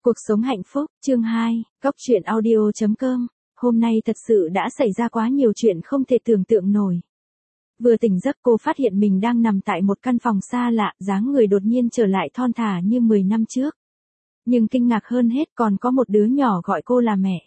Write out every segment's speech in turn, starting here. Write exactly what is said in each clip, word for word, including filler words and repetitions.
Cuộc sống hạnh phúc, chương hai, góc truyện audio chấm com. Hôm nay thật sự đã xảy ra quá nhiều chuyện không thể tưởng tượng nổi. Vừa tỉnh giấc cô phát hiện mình đang nằm tại một căn phòng xa lạ, dáng người đột nhiên trở lại thon thả như mười năm trước. Nhưng kinh ngạc hơn hết còn có một đứa nhỏ gọi cô là mẹ.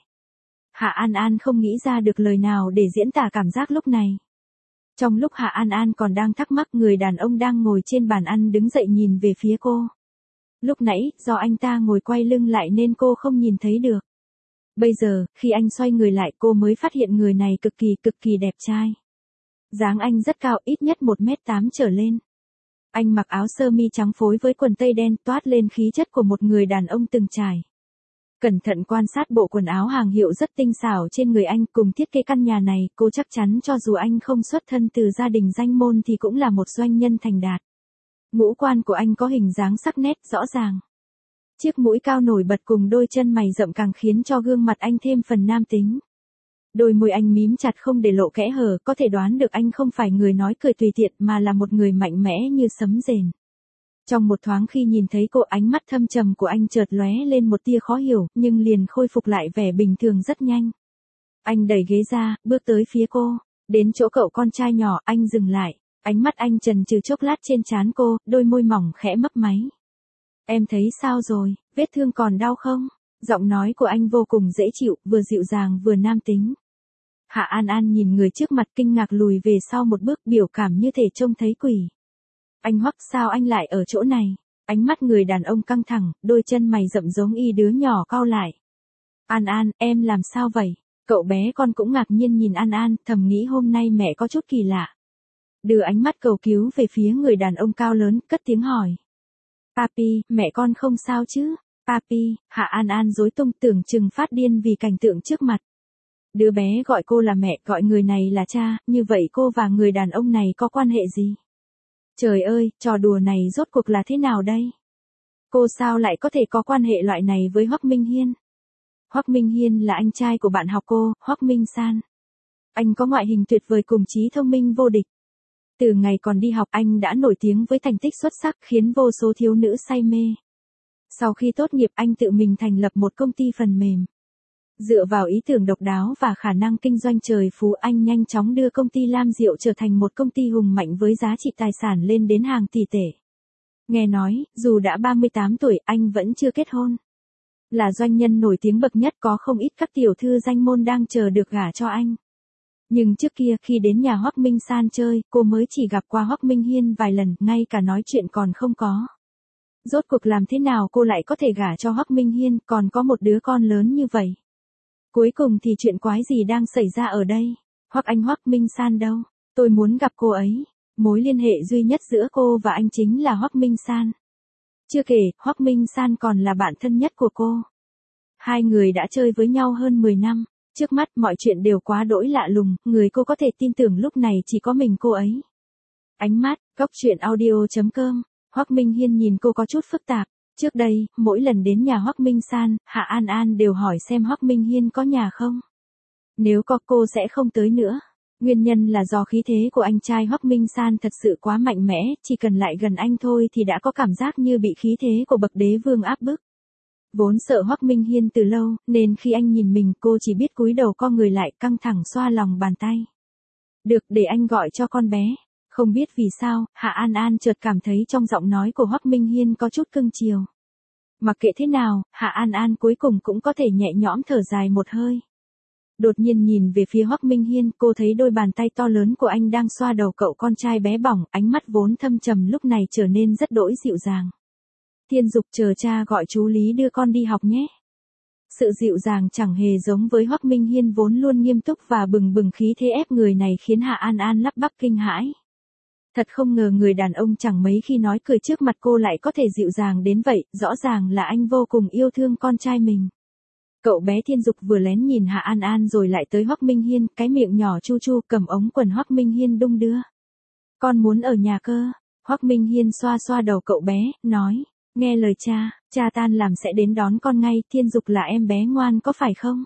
Hạ An An không nghĩ ra được lời nào để diễn tả cảm giác lúc này. Trong lúc Hạ An An còn đang thắc mắc, người đàn ông đang ngồi trên bàn ăn đứng dậy nhìn về phía cô. Lúc nãy, do anh ta ngồi quay lưng lại nên cô không nhìn thấy được. Bây giờ, khi anh xoay người lại cô mới phát hiện người này cực kỳ cực kỳ đẹp trai. Dáng anh rất cao, ít nhất một mét tám trở lên. Anh mặc áo sơ mi trắng phối với quần tây đen, toát lên khí chất của một người đàn ông từng trải. Cẩn thận quan sát bộ quần áo hàng hiệu rất tinh xảo trên người anh cùng thiết kế căn nhà này, cô chắc chắn cho dù anh không xuất thân từ gia đình danh môn thì cũng là một doanh nhân thành đạt. Ngũ quan của anh có hình dáng sắc nét rõ ràng. Chiếc mũi cao nổi bật cùng đôi chân mày rậm càng khiến cho gương mặt anh thêm phần nam tính. Đôi môi anh mím chặt không để lộ kẽ hở, có thể đoán được anh không phải người nói cười tùy tiện mà là một người mạnh mẽ như sấm rền. Trong một thoáng khi nhìn thấy cô, ánh mắt thâm trầm của anh chợt lóe lên một tia khó hiểu, nhưng liền khôi phục lại vẻ bình thường rất nhanh. Anh đẩy ghế ra, bước tới phía cô, đến chỗ cậu con trai nhỏ, anh dừng lại. Ánh mắt anh chần chừ chốc lát trên trán cô, đôi môi mỏng khẽ mấp máy. Em thấy sao rồi, vết thương còn đau không? Giọng nói của anh vô cùng dễ chịu, vừa dịu dàng vừa nam tính. Hạ An An nhìn người trước mặt kinh ngạc lùi về sau một bước, biểu cảm như thể trông thấy quỷ. Anh Hoắc, sao anh lại ở chỗ này? Ánh mắt người đàn ông căng thẳng, đôi chân mày rậm giống y đứa nhỏ cau lại. An An, em làm sao vậy? Cậu bé con cũng ngạc nhiên nhìn An An, thầm nghĩ hôm nay mẹ có chút kỳ lạ. Đưa ánh mắt cầu cứu về phía người đàn ông cao lớn, cất tiếng hỏi. Papi, mẹ con không sao chứ? Papi, Hạ An An rối tung, tưởng chừng phát điên vì cảnh tượng trước mặt. Đứa bé gọi cô là mẹ, gọi người này là cha, như vậy cô và người đàn ông này có quan hệ gì? Trời ơi, trò đùa này rốt cuộc là thế nào đây? Cô sao lại có thể có quan hệ loại này với Hoắc Minh Hiên? Hoắc Minh Hiên là anh trai của bạn học cô, Hoắc Minh San. Anh có ngoại hình tuyệt vời cùng trí thông minh vô địch. Từ ngày còn đi học anh đã nổi tiếng với thành tích xuất sắc khiến vô số thiếu nữ say mê. Sau khi tốt nghiệp anh tự mình thành lập một công ty phần mềm. Dựa vào ý tưởng độc đáo và khả năng kinh doanh trời phú, anh nhanh chóng đưa công ty Lam Diệu trở thành một công ty hùng mạnh với giá trị tài sản lên đến hàng tỷ tệ. Nghe nói, dù đã ba mươi tám tuổi anh vẫn chưa kết hôn. Là doanh nhân nổi tiếng bậc nhất, có không ít các tiểu thư danh môn đang chờ được gả cho anh. Nhưng trước kia khi đến nhà Hoắc Minh San chơi, cô mới chỉ gặp qua Hoắc Minh Hiên vài lần, ngay cả nói chuyện còn không có. Rốt cuộc làm thế nào cô lại có thể gả cho Hoắc Minh Hiên, còn có một đứa con lớn như vậy? Cuối cùng thì chuyện quái gì đang xảy ra ở đây? Hoắc anh Hoắc Minh San đâu? Tôi muốn gặp cô ấy. Mối liên hệ duy nhất giữa cô và anh chính là Hoắc Minh San. Chưa kể, Hoắc Minh San còn là bạn thân nhất của cô. Hai người đã chơi với nhau hơn mười năm. Trước mắt mọi chuyện đều quá đỗi lạ lùng, người cô có thể tin tưởng lúc này chỉ có mình cô ấy. Ánh mắt, góc truyện audio chấm com. Hoắc Minh Hiên nhìn cô có chút phức tạp. Trước đây, mỗi lần đến nhà Hoắc Minh San, Hạ An An đều hỏi xem Hoắc Minh Hiên có nhà không. Nếu có cô sẽ không tới nữa. Nguyên nhân là do khí thế của anh trai Hoắc Minh San thật sự quá mạnh mẽ, chỉ cần lại gần anh thôi thì đã có cảm giác như bị khí thế của bậc đế vương áp bức. Vốn sợ Hoắc Minh Hiên từ lâu, nên khi anh nhìn mình cô chỉ biết cúi đầu co người lại, căng thẳng xoa lòng bàn tay. Được, để anh gọi cho con bé. Không biết vì sao, Hạ An An chợt cảm thấy trong giọng nói của Hoắc Minh Hiên có chút cưng chiều. Mặc kệ thế nào, Hạ An An cuối cùng cũng có thể nhẹ nhõm thở dài một hơi. Đột nhiên nhìn về phía Hoắc Minh Hiên, cô thấy đôi bàn tay to lớn của anh đang xoa đầu cậu con trai bé bỏng, ánh mắt vốn thâm trầm lúc này trở nên rất đỗi dịu dàng. Thiên Dục, chờ cha gọi chú Lý đưa con đi học nhé. Sự dịu dàng chẳng hề giống với Hoắc Minh Hiên vốn luôn nghiêm túc và bừng bừng khí thế ép người này khiến Hạ An An lắp bắp kinh hãi. Thật không ngờ người đàn ông chẳng mấy khi nói cười trước mặt cô lại có thể dịu dàng đến vậy, rõ ràng là anh vô cùng yêu thương con trai mình. Cậu bé Thiên Dục vừa lén nhìn Hạ An An rồi lại tới Hoắc Minh Hiên, cái miệng nhỏ chu chu cầm ống quần Hoắc Minh Hiên đung đưa. Con muốn ở nhà cơ. Hoắc Minh Hiên xoa xoa đầu cậu bé, nói, nghe lời cha, cha tan làm sẽ đến đón con ngay, Thiên Dục là em bé ngoan có phải không?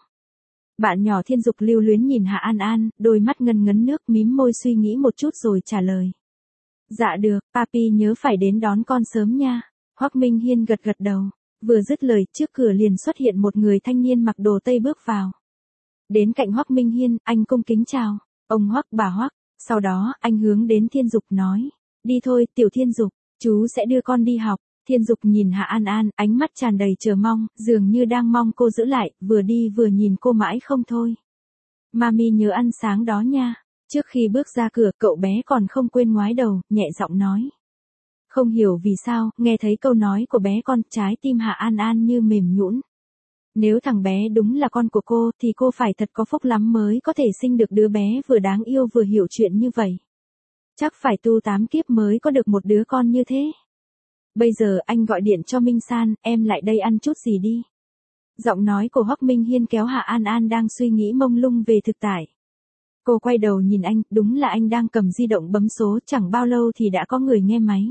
Bạn nhỏ Thiên Dục lưu luyến nhìn Hạ An An, đôi mắt ngấn ngấn nước, mím môi suy nghĩ một chút rồi trả lời. Dạ được, papi nhớ phải đến đón con sớm nha. Hoắc Minh Hiên gật gật đầu. Vừa dứt lời, trước cửa liền xuất hiện một người thanh niên mặc đồ tây bước vào. Đến cạnh Hoắc Minh Hiên, anh cung kính chào, ông Hoắc, bà Hoắc, sau đó, anh hướng đến Thiên Dục nói, đi thôi, tiểu Thiên Dục, chú sẽ đưa con đi học. Thiên Dục nhìn Hạ An An, ánh mắt tràn đầy chờ mong, dường như đang mong cô giữ lại, vừa đi vừa nhìn cô mãi không thôi. Mami nhớ ăn sáng đó nha. Trước khi bước ra cửa, cậu bé còn không quên ngoái đầu, nhẹ giọng nói. Không hiểu vì sao, nghe thấy câu nói của bé con, trái tim Hạ An An như mềm nhũn. Nếu thằng bé đúng là con của cô, thì cô phải thật có phúc lắm mới có thể sinh được đứa bé vừa đáng yêu vừa hiểu chuyện như vậy. Chắc phải tu tám kiếp mới có được một đứa con như thế. Bây giờ anh gọi điện cho Minh San, em lại đây ăn chút gì đi. Giọng nói của Hoắc Minh Hiên kéo Hạ An An đang suy nghĩ mông lung về thực tại. Cô quay đầu nhìn anh, đúng là anh đang cầm di động bấm số, chẳng bao lâu thì đã có người nghe máy.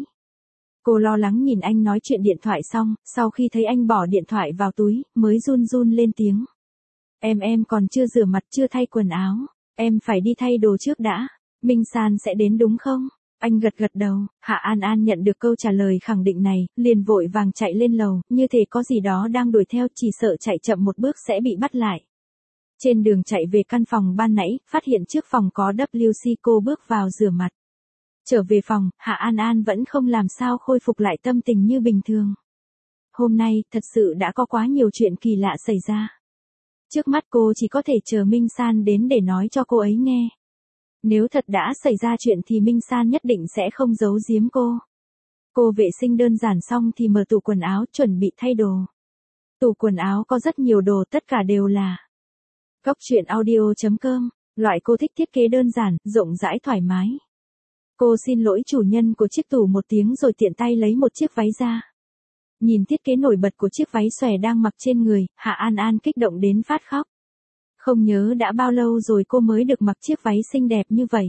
Cô lo lắng nhìn anh nói chuyện điện thoại xong, sau khi thấy anh bỏ điện thoại vào túi, mới run run lên tiếng. Em em còn chưa rửa mặt, chưa thay quần áo, em phải đi thay đồ trước đã. Minh San sẽ đến đúng không? Anh gật gật đầu. Hạ An An nhận được câu trả lời khẳng định này, liền vội vàng chạy lên lầu, như thể có gì đó đang đuổi theo, chỉ sợ chạy chậm một bước sẽ bị bắt lại. Trên đường chạy về căn phòng ban nãy, phát hiện trước phòng có W C, cô bước vào rửa mặt. Trở về phòng, Hạ An An vẫn không làm sao khôi phục lại tâm tình như bình thường. Hôm nay, thật sự đã có quá nhiều chuyện kỳ lạ xảy ra. Trước mắt cô chỉ có thể chờ Minh San đến để nói cho cô ấy nghe. Nếu thật đã xảy ra chuyện thì Minh San nhất định sẽ không giấu giếm cô. Cô vệ sinh đơn giản xong thì mở tủ quần áo chuẩn bị thay đồ. Tủ quần áo có rất nhiều đồ, tất cả đều là Góc truyện audio chấm com, loại cô thích thiết kế đơn giản, rộng rãi thoải mái. Cô xin lỗi chủ nhân của chiếc tủ một tiếng rồi tiện tay lấy một chiếc váy ra. Nhìn thiết kế nổi bật của chiếc váy xòe đang mặc trên người, Hạ An An kích động đến phát khóc. Không nhớ đã bao lâu rồi cô mới được mặc chiếc váy xinh đẹp như vậy.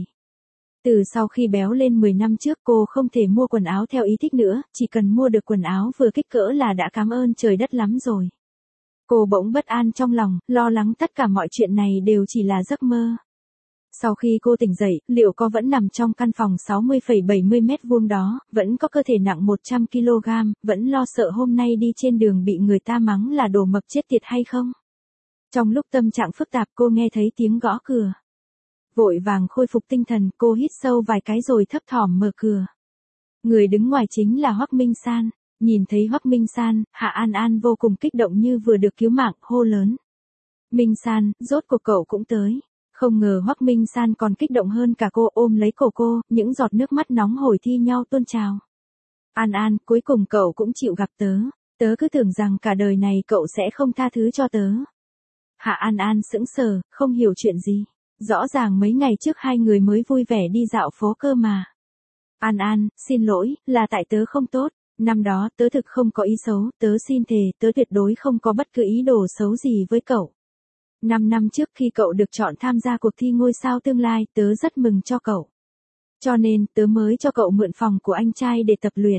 Từ sau khi béo lên mười năm trước cô không thể mua quần áo theo ý thích nữa, chỉ cần mua được quần áo vừa kích cỡ là đã cảm ơn trời đất lắm rồi. Cô bỗng bất an trong lòng, lo lắng tất cả mọi chuyện này đều chỉ là giấc mơ. Sau khi cô tỉnh dậy, liệu có vẫn nằm trong căn phòng sáu mươi phẩy bảy mươi mét vuông đó, vẫn có cơ thể nặng một trăm ki lô gam, vẫn lo sợ hôm nay đi trên đường bị người ta mắng là đồ mập chết tiệt hay không? Trong lúc tâm trạng phức tạp cô nghe thấy tiếng gõ cửa. Vội vàng khôi phục tinh thần, cô hít sâu vài cái rồi thấp thỏm mở cửa. Người đứng ngoài chính là Hoắc Minh San. Nhìn thấy Hoắc Minh San, Hạ An An vô cùng kích động như vừa được cứu mạng, hô lớn. Minh San, rốt cuộc cậu cũng tới. Không ngờ Hoắc Minh San còn kích động hơn cả cô, ôm lấy cổ cô, những giọt nước mắt nóng hổi thi nhau tuôn trào. An An, cuối cùng cậu cũng chịu gặp tớ. Tớ cứ tưởng rằng cả đời này cậu sẽ không tha thứ cho tớ. Hạ An An sững sờ, không hiểu chuyện gì. Rõ ràng mấy ngày trước hai người mới vui vẻ đi dạo phố cơ mà. An An, xin lỗi, là tại tớ không tốt. Năm đó, tớ thực không có ý xấu, tớ xin thề, tớ tuyệt đối không có bất cứ ý đồ xấu gì với cậu. Năm năm trước khi cậu được chọn tham gia cuộc thi ngôi sao tương lai, tớ rất mừng cho cậu. Cho nên, tớ mới cho cậu mượn phòng của anh trai để tập luyện.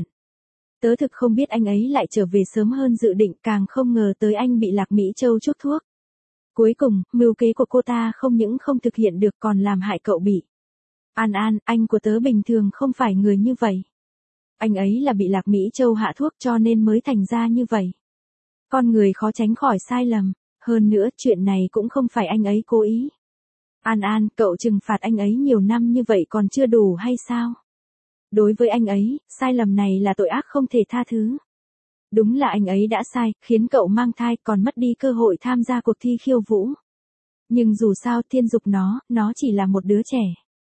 Tớ thực không biết anh ấy lại trở về sớm hơn dự định, càng không ngờ tới anh bị Lạc Mỹ Châu chuốc thuốc. Cuối cùng, mưu kế của cô ta không những không thực hiện được còn làm hại cậu bị. An An, anh của tớ bình thường không phải người như vậy. Anh ấy là bị Lạc Mỹ Châu hạ thuốc cho nên mới thành ra như vậy. Con người khó tránh khỏi sai lầm, hơn nữa chuyện này cũng không phải anh ấy cố ý. An An, cậu trừng phạt anh ấy nhiều năm như vậy còn chưa đủ hay sao? Đối với anh ấy, sai lầm này là tội ác không thể tha thứ. Đúng là anh ấy đã sai, khiến cậu mang thai còn mất đi cơ hội tham gia cuộc thi khiêu vũ. Nhưng dù sao Thiên Dục nó, nó chỉ là một đứa trẻ.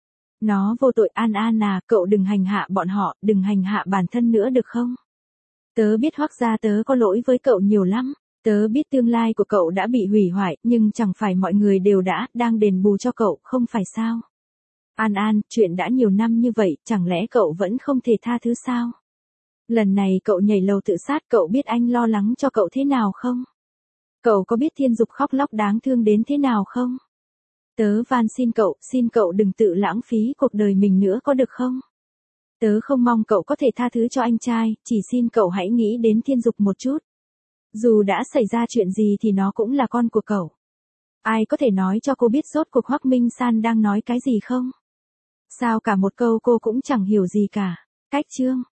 Nó vô tội. An An à, cậu đừng hành hạ bọn họ, đừng hành hạ bản thân nữa được không? Tớ biết Hoắc gia tớ có lỗi với cậu nhiều lắm. Tớ biết tương lai của cậu đã bị hủy hoại, nhưng chẳng phải mọi người đều đã, đang đền bù cho cậu, không phải sao? An An, chuyện đã nhiều năm như vậy, chẳng lẽ cậu vẫn không thể tha thứ sao? Lần này cậu nhảy lầu tự sát, cậu biết anh lo lắng cho cậu thế nào không? Cậu có biết Thiên Dục khóc lóc đáng thương đến thế nào không? Tớ van xin cậu, xin cậu đừng tự lãng phí cuộc đời mình nữa có được không? Tớ không mong cậu có thể tha thứ cho anh trai, chỉ xin cậu hãy nghĩ đến Thiên Dục một chút. Dù đã xảy ra chuyện gì thì nó cũng là con của cậu. Ai có thể nói cho cô biết rốt cuộc Hoắc Minh San đang nói cái gì không? Sao cả một câu cô cũng chẳng hiểu gì cả. Cách chương